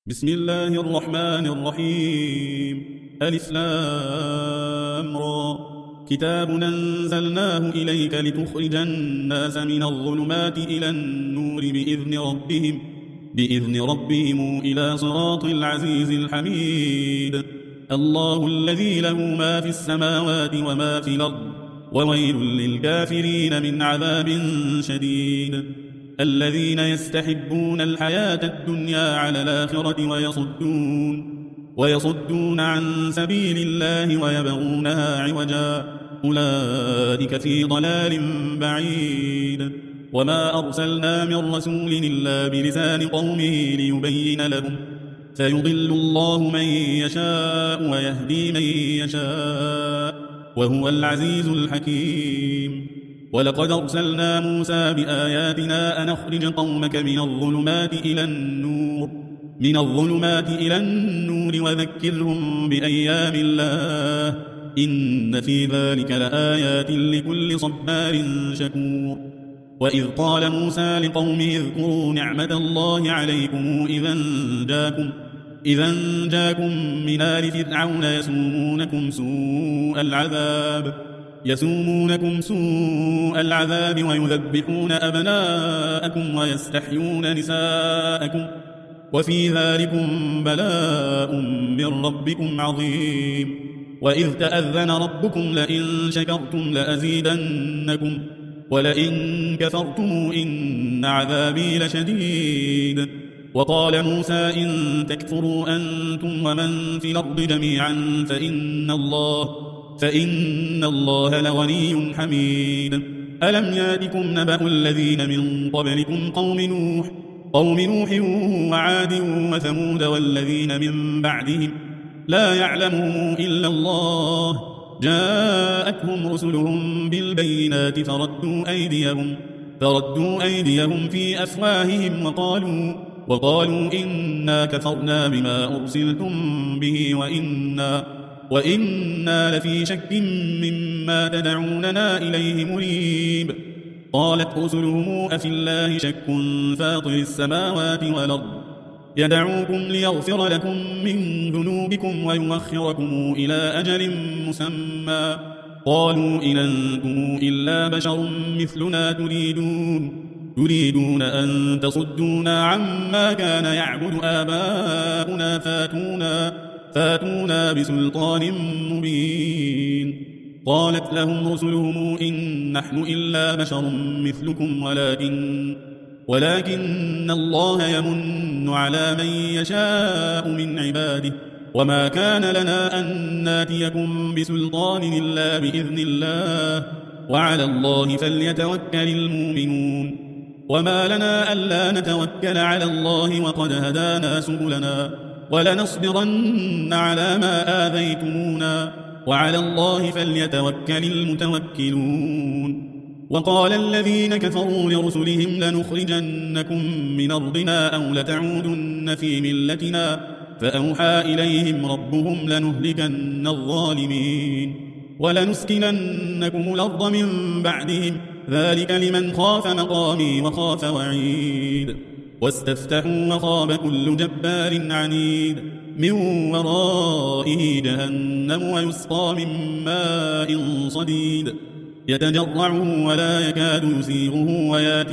بسم الله الرحمن الرحيم ألف لام را كتاب أنزلناه إليك لتخرج الناس من الظلمات إلى النور بإذن ربهم إلى صراط العزيز الحميد الله الذي له ما في السماوات وما في الأرض وويل للكافرين من عذاب شديد الذين يستحبون الحياة الدنيا على الآخرة ويصدون عن سبيل الله ويبغونها عوجا أولئك في ضلال بعيد وما أرسلنا من رسول إلا بلسان قومه ليبين لهم فيضل الله من يشاء ويهدي من يشاء وهو العزيز الحكيم ولقد أرسلنا موسى بآياتنا أن أخرج قومك من الظلمات إلى النور وذكرهم بأيام الله إن في ذلك لآيات لكل صبار شكور وإذ قال موسى لقومه اذكروا نعمة الله عليكم إذا جاكم من آل فرعون يسومونكم سوء العذاب ويذبحون أبناءكم ويستحيون نساءكم وفي ذلكم بلاء من ربكم عظيم وإذ تأذن ربكم لئن شكرتم لأزيدنكم ولئن كفرتم إن عذابي لشديد وقال موسى إن تكفروا أنتم ومن في الأرض جميعا فإن الله لغني حميد ألم ياتكم نبأ الذين من قبلكم قوم نوح وعاد وثمود والذين من بعدهم لا يعلمهم إلا الله جاءتهم رسلهم بالبينات فردوا أيديهم في أفواههم وقالوا إنا كفرنا بما أرسلتم به وإنا لفي شك مما تدعوننا إليه مريب قالت رسلهم أفي الله شك فاطر السماوات والأرض يدعوكم ليغفر لكم من ذنوبكم ويؤخركم إلى أجل مسمى قالوا إن أنتم إلا بشر مثلنا تريدون أن تصدونا عما كان يعبد آباؤنا فاتونا بسلطان مبين قالت لهم رسلهم إن نحن إلا بشر مثلكم ولكن الله يمن على من يشاء من عباده وما كان لنا أن ناتيكم بسلطان إلا بإذن الله وعلى الله فليتوكل المؤمنون وما لنا ألا نتوكل على الله وقد هدانا سبلنا ولنصبرن على ما آذيتمونا وعلى الله فليتوكل المتوكلون وقال الذين كفروا لرسلهم لنخرجنكم من أرضنا أو لتعودن في ملتنا فأوحى إليهم ربهم لنهلكن الظالمين ولنسكننكم الأرض من بعدهم ذلك لمن خاف مقامي وخاف وعيد واستفتحوا وخاب كل جبار عنيد من ورائه جهنم ويسقى من ماء صديد يتجرعه ولا يكاد يسيغه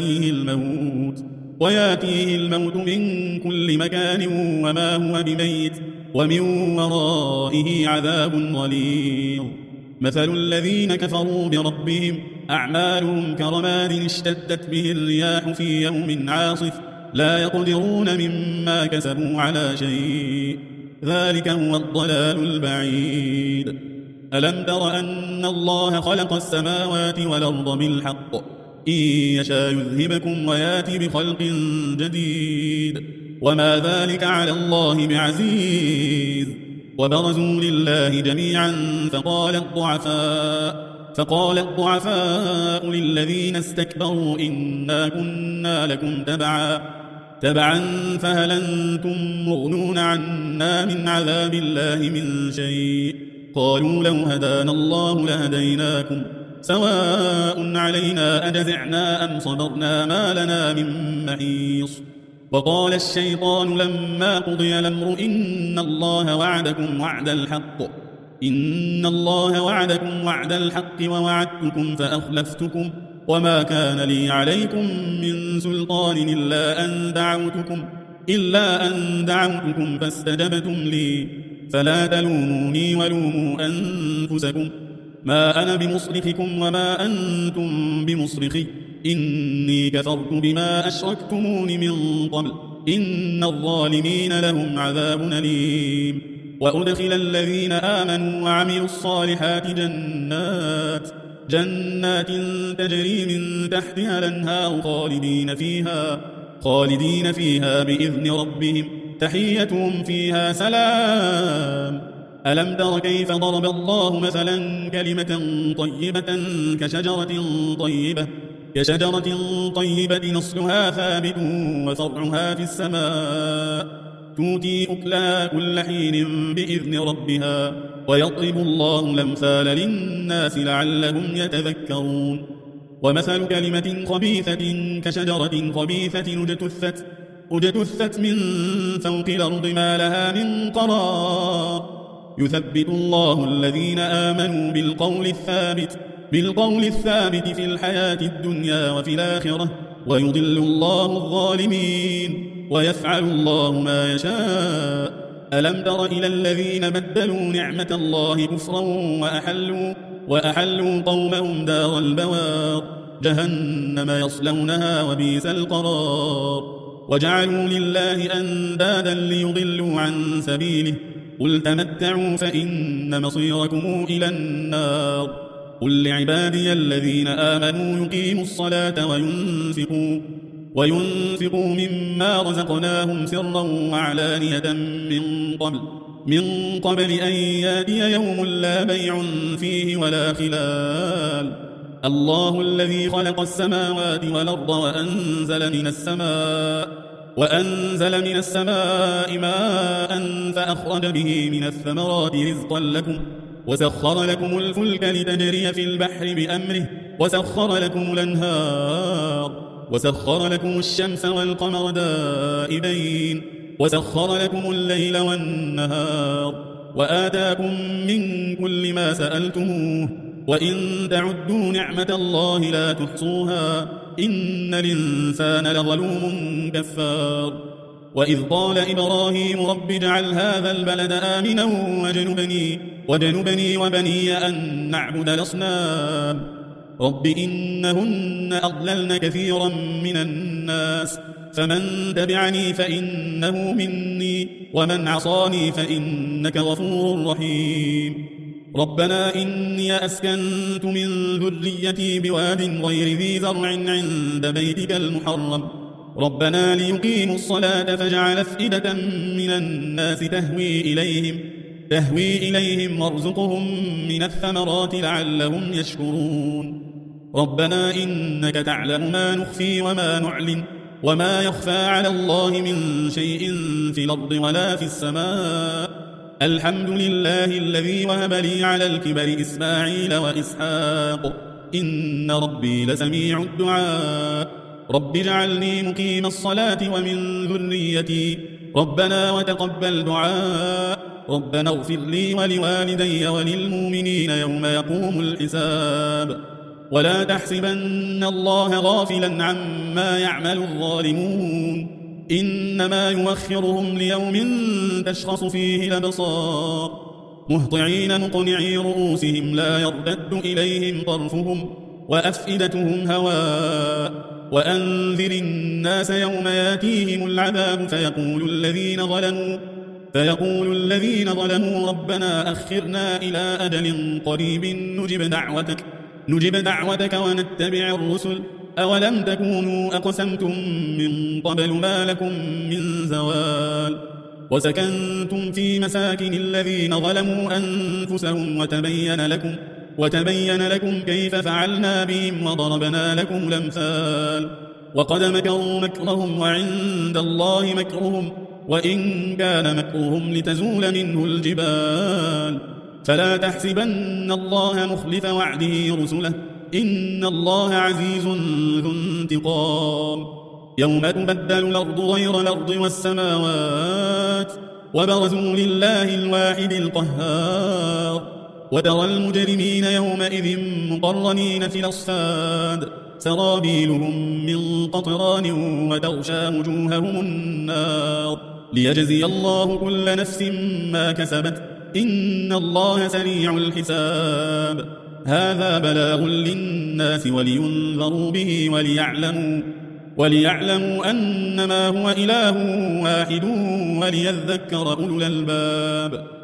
وياتيه الموت من كل مكان وما هو بميت ومن ورائه عذاب غليظ مثل الذين كفروا بربهم أعمالهم كرماد اشتدت به الرياح في يوم عاصف لا يقدرون مما كسبوا على شيء ذلك هو الضلال البعيد ألم تر أن الله خلق السماوات والأرض بالحق إن يشاء يذهبكم وياتي بخلق جديد وما ذلك على الله بعزيز وبرزوا لله جميعا فقال الضعفاء للذين استكبروا إنا كنا لكم تبعا فهل أنتم مغنون عنا من عذاب الله من شيء قالوا لو هدانا الله لهديناكم سواء علينا أجزعنا أم صبرنا ما لنا من محيص وقال الشيطان لما قضي الأمر إن الله وعدكم وعد الحق ووعدتكم فأخلفتكم وما كان لي عليكم من سلطان إلا أن دعوتكم فاستجبتم لي فلا تلوموني ولوموا أنفسكم ما أنا بمصرخكم وما أنتم بمصرخي إني كفرت بما أشركتمون من قبل إن الظالمين لهم عذاب أليم وأدخل الذين آمنوا وعملوا الصالحات جنات تجري من تحتها الأنهار خالدين فيها بإذن ربهم تحيتهم فيها سلام ألم تر كيف ضرب الله مثلا كلمة طيبة كشجرة طيبة نصلها ثابت وفرعها في السماء تؤتي أكلها كل حين بإذن ربها ويضرب الله الأمثال للناس لعلهم يتذكرون ومثل كلمة خبيثة كشجرة خبيثة اجتثت من فوق الأرض ما لها من قرار يثبت الله الذين آمنوا بالقول الثابت في الحياة الدنيا وفي الآخرة ويضل الله الظالمين ويفعل الله ما يشاء ألم تر إلى الذين بدلوا نعمة الله كفرا وأحلوا قومهم دار البوار جهنم يصلونها وبئس القرار وجعلوا لله أندادا ليضلوا عن سبيله قل تمتعوا فإن مصيركم إلى النار قل لعبادي الذين آمنوا يقيموا الصلاة وينفقوا مما رزقناهم سرا وعلانية من قبل أن ياتي يوم لا بيع فيه ولا خلال الله الذي خلق السماوات والأرض وأنزل من السماء ماء فأخرج به من الثمرات رزقا لكم وسخر لكم الفلك لتجري في البحر بأمره وسخر لكم الأنهار وسخر لكم الشمس والقمر دائبين وسخر لكم الليل والنهار وآتاكم من كل ما سألتموه وإن تعدوا نعمة الله لا تحصوها إن الإنسان لظلوم كفار وإذ قال إبراهيم رب اجعل هذا البلد آمنا واجنبني وبني أن نعبد الأصنام رب إنهن أضللن كثيرا من الناس فمن تبعني فإنه مني ومن عصاني فإنك غفور رحيم ربنا إني أسكنت من ذريتي بواد غير ذي زرع عند بيتك المحرم ربنا ليقيموا الصلاة فاجعل أفئدة من الناس تهوي إليهم وارزقهم من الثمرات لعلهم يشكرون ربنا إنك تعلم ما نخفي وما نعلن وما يخفى على الله من شيء في الأرض ولا في السماء الحمد لله الذي وهب لي على الكبر إسماعيل وإسحاق إن ربي لسميع الدعاء رب اجعلني مقيم الصلاة ومن ذريتي ربنا وتقبل دعاء ربنا اغفر لي ولوالدي وللمؤمنين يوم يقوم الحساب ولا تحسبن الله غافلا عما يعمل الظالمون إنما يوخرهم ليوم تشخص فيه الأبصار مهطعين مقنعي رؤوسهم لا يرتد إليهم طرفهم وأفئدتهم هواء وأنذر الناس يوم ياتيهم العذاب فيقول الذين ظلموا ربنا أخرنا إلى أجل قريب نجب دعوتك ونتبع الرسل أولم تكونوا أقسمتم من قبل ما لكم من زوال وسكنتم في مساكن الذين ظلموا أنفسهم وتبين لكم كيف فعلنا بهم وضربنا لكم الأمثال وقد مكروا مكرهم وعند الله مكرهم وإن كان مكرهم لتزول منه الجبال فلا تحسبن الله مخلف وعده رسله إن الله عزيز ذو انتقام يوم تبدل الأرض غير الأرض والسماوات وبرزوا لله الواحد القهار وترى المجرمين يومئذ مقرنين في الأصفاد سرابيلهم من قطران وتغشى وجوههم النار ليجزي الله كل نفس ما كسبت إن الله سريع الحساب هذا بلاغ للناس ولينذروا به وليعلموا أنما هو إله واحد وليذكر أولو الألباب